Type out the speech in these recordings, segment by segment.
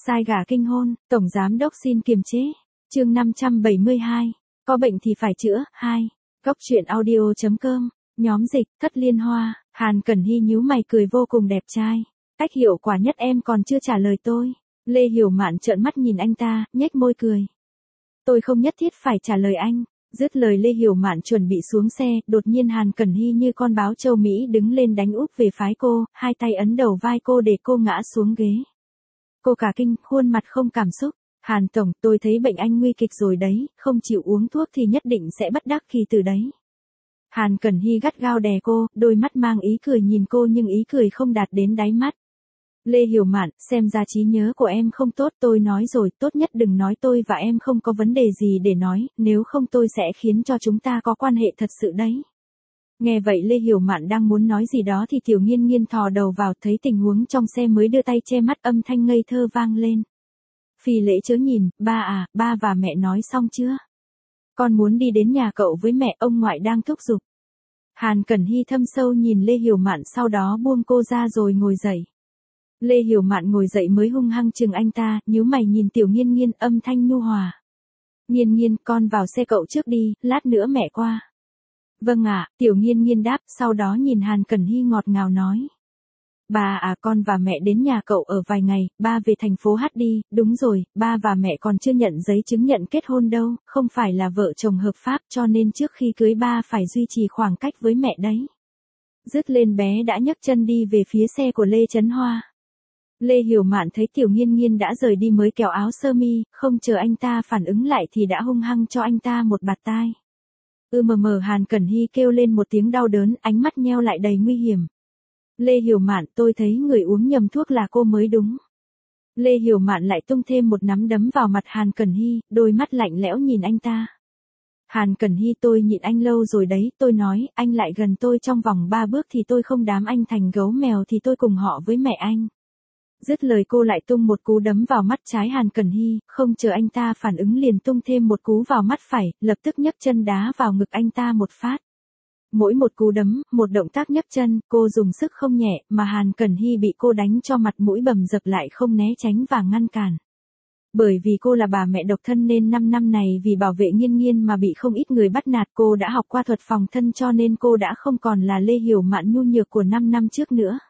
Sai gà kinh hôn, Tổng Giám Đốc xin kiềm chế. Chương 572. Có bệnh thì phải chữa. 2. Cốc truyện audio.com. Nhóm dịch, Thất Liên Hoa. Hàn Cẩn Hy nhíu mày cười vô cùng đẹp trai. Cách hiệu quả nhất em còn chưa trả lời tôi. Lê Hiểu Mạn trợn mắt nhìn anh ta, nhếch môi cười. Tôi không nhất thiết phải trả lời anh. Dứt lời Lê Hiểu Mạn chuẩn bị xuống xe, đột nhiên Hàn Cẩn Hy như con báo châu Mỹ đứng lên đánh úp về phái cô, hai tay ấn đầu vai cô để cô ngã xuống ghế. Cô cả kinh, khuôn mặt không cảm xúc. Hàn Tổng, tôi thấy bệnh anh nguy kịch rồi đấy, không chịu uống thuốc thì nhất định sẽ bất đắc kỳ từ đấy. Hàn Cẩn Hy gắt gao đè cô, đôi mắt mang ý cười nhìn cô nhưng ý cười không đạt đến đáy mắt. Lê Hiểu Mạn, xem ra trí nhớ của em không tốt, tôi nói rồi, tốt nhất đừng nói tôi và em không có vấn đề gì để nói, nếu không tôi sẽ khiến cho chúng ta có quan hệ thật sự đấy. Nghe vậy Lê Hiểu Mạn đang muốn nói gì đó thì Tiểu Nghiên Nghiên thò đầu vào, thấy tình huống trong xe mới đưa tay che mắt, âm thanh ngây thơ vang lên. Phi Lễ chớ nhìn, ba và mẹ nói xong chưa? Con muốn đi đến nhà cậu với mẹ, ông ngoại đang thúc giục. Hàn Cẩn Hy thâm sâu nhìn Lê Hiểu Mạn, sau đó buông cô ra rồi ngồi dậy. Lê Hiểu Mạn ngồi dậy mới hung hăng chừng anh ta, nhíu mày nhìn Tiểu Nghiên Nghiên, âm thanh nhu hòa. Nghiên Nghiên, con vào xe cậu trước đi, lát nữa mẹ qua. Vâng ạ, Tiểu Nghiên Nghiên đáp, sau đó nhìn Hàn Cẩn Hy ngọt ngào nói. Ba à, con và mẹ đến nhà cậu ở vài ngày, ba về thành phố Hát đi, đúng rồi, ba và mẹ còn chưa nhận giấy chứng nhận kết hôn đâu, không phải là vợ chồng hợp pháp cho nên trước khi cưới ba phải duy trì khoảng cách với mẹ đấy. Dứt lên bé đã nhấc chân đi về phía xe của Lê Chấn Hoa. Lê Hiểu Mạn thấy Tiểu Nghiên Nghiên đã rời đi mới kéo áo sơ mi, không chờ anh ta phản ứng lại thì đã hung hăng cho anh ta một bạt tai. Hàn Cẩn Hy kêu lên một tiếng đau đớn, ánh mắt nheo lại đầy nguy hiểm. Lê Hiểu Mạn, tôi thấy người uống nhầm thuốc là cô mới đúng. Lê Hiểu Mạn lại tung thêm một nắm đấm vào mặt Hàn Cẩn Hy, đôi mắt lạnh lẽo nhìn anh ta. Hàn Cẩn Hy, tôi nhịn anh lâu rồi đấy, tôi nói, anh lại gần tôi trong vòng 3 bước thì tôi không đám anh thành gấu mèo thì tôi cùng họ với mẹ anh. Dứt lời cô lại tung một cú đấm vào mắt trái Hàn Cẩn Hy, không chờ anh ta phản ứng liền tung thêm một cú vào mắt phải, lập tức nhấc chân đá vào ngực anh ta một phát. Mỗi một cú đấm, một động tác nhấc chân, cô dùng sức không nhẹ, mà Hàn Cẩn Hy bị cô đánh cho mặt mũi bầm dập lại không né tránh và ngăn cản. Bởi vì cô là bà mẹ độc thân nên 5 năm này vì bảo vệ Nghiên Nghiên mà bị không ít người bắt nạt, cô đã học qua thuật phòng thân cho nên cô đã không còn là Lê Hiểu Mạn nhu nhược của 5 năm trước nữa.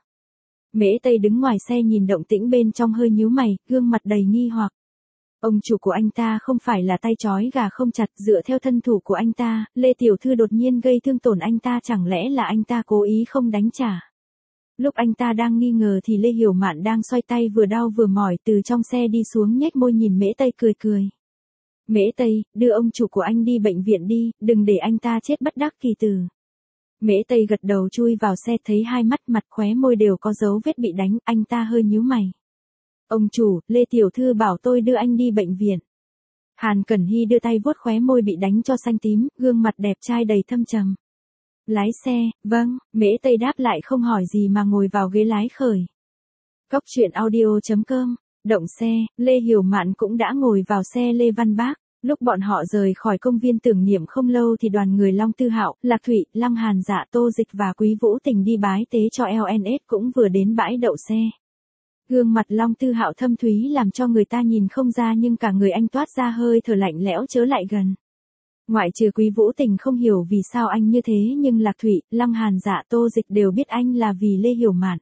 Mễ Tây đứng ngoài xe nhìn động tĩnh bên trong hơi nhíu mày, gương mặt đầy nghi hoặc. Ông chủ của anh ta không phải là tay trói gà không chặt, dựa theo thân thủ của anh ta, Lê Tiểu Thư đột nhiên gây thương tổn anh ta, chẳng lẽ là anh ta cố ý không đánh trả. Lúc anh ta đang nghi ngờ thì Lê Hiểu Mạn đang xoay tay vừa đau vừa mỏi từ trong xe đi xuống, nhếch môi nhìn Mễ Tây cười cười. Mễ Tây, đưa ông chủ của anh đi bệnh viện đi, đừng để anh ta chết bất đắc kỳ tử. Mễ Tây gật đầu chui vào xe, thấy hai mắt mặt khóe môi đều có dấu vết bị đánh, anh ta hơi nhíu mày. Ông chủ, Lê Tiểu Thư bảo tôi đưa anh đi bệnh viện. Hàn Cẩn Hy đưa tay vuốt khóe môi bị đánh cho xanh tím, gương mặt đẹp trai đầy thâm trầm. Lái xe, vâng, Mễ Tây đáp lại không hỏi gì mà ngồi vào ghế lái khởi. Cốc truyện audio.com. Động xe, Lê Hiểu Mạn cũng đã ngồi vào xe Lê Văn Bác. Lúc bọn họ rời khỏi công viên tưởng niệm không lâu thì đoàn người Long Tư Hạo, Lạc Thụy, Lăng Hàn Dạ, Tô Dịch và Quý Vũ Tình đi bái tế cho LNS cũng vừa đến bãi đậu xe. Gương mặt Long Tư Hạo thâm thúy làm cho người ta nhìn không ra nhưng cả người anh toát ra hơi thở lạnh lẽo chớ lại gần. Ngoại trừ Quý Vũ Tình không hiểu vì sao anh như thế nhưng Lạc Thụy, Lăng Hàn Dạ, Tô Dịch đều biết anh là vì Lê Hiểu Mạn.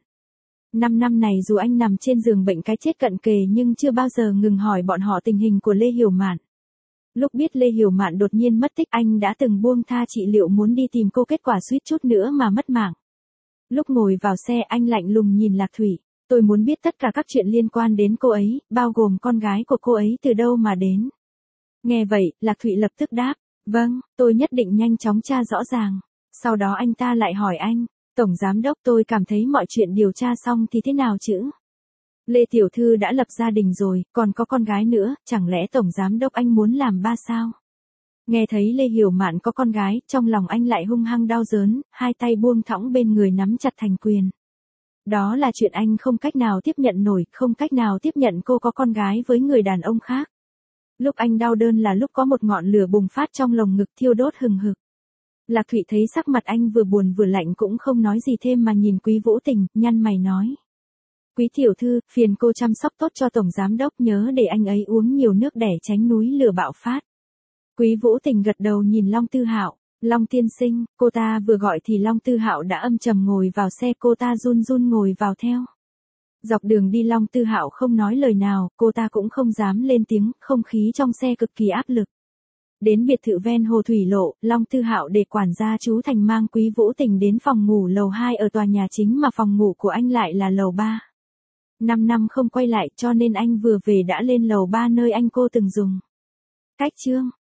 5 năm này dù anh nằm trên giường bệnh cái chết cận kề nhưng chưa bao giờ ngừng hỏi bọn họ tình hình của Lê Hiểu Mạn. Lúc biết Lê Hiểu Mạn đột nhiên mất tích anh đã từng buông tha trị liệu muốn đi tìm cô, kết quả suýt chút nữa mà mất mạng. Lúc ngồi vào xe anh lạnh lùng nhìn Lạc Thụy. Tôi muốn biết tất cả các chuyện liên quan đến cô ấy, bao gồm con gái của cô ấy từ đâu mà đến. Nghe vậy, Lạc Thụy lập tức đáp. Vâng, tôi nhất định nhanh chóng tra rõ ràng. Sau đó anh ta lại hỏi anh. Tổng Giám Đốc, tôi cảm thấy mọi chuyện điều tra xong thì thế nào chứ? Lê Tiểu Thư đã lập gia đình rồi, còn có con gái nữa, chẳng lẽ Tổng Giám Đốc anh muốn làm ba sao? Nghe thấy Lê Hiểu Mạn có con gái, trong lòng anh lại hung hăng đau đớn, hai tay buông thõng bên người nắm chặt thành quyền. Đó là chuyện anh không cách nào tiếp nhận nổi, không cách nào tiếp nhận cô có con gái với người đàn ông khác. Lúc anh đau đớn là lúc có một ngọn lửa bùng phát trong lồng ngực thiêu đốt hừng hực. Lạc Thụy thấy sắc mặt anh vừa buồn vừa lạnh cũng không nói gì thêm mà nhìn Quý Vũ Tình, nhăn mày nói. Quý tiểu thư, phiền cô chăm sóc tốt cho tổng giám đốc, nhớ để anh ấy uống nhiều nước để tránh núi lửa bạo phát. Quý Vũ Tình gật đầu nhìn Long Tư Hạo. Long tiên sinh, cô ta vừa gọi thì Long Tư Hạo đã âm trầm ngồi vào xe, cô ta run run ngồi vào theo. Dọc đường đi Long Tư Hạo không nói lời nào, cô ta cũng không dám lên tiếng, không khí trong xe cực kỳ áp lực. Đến biệt thự ven hồ thủy lộ, Long Tư Hạo để quản gia chú Thành mang Quý Vũ Tình đến phòng ngủ lầu 2 ở tòa nhà chính mà phòng ngủ của anh lại là lầu 3. 5 năm không quay lại cho nên anh vừa về đã lên lầu 3 nơi anh cô từng dùng. Cách chương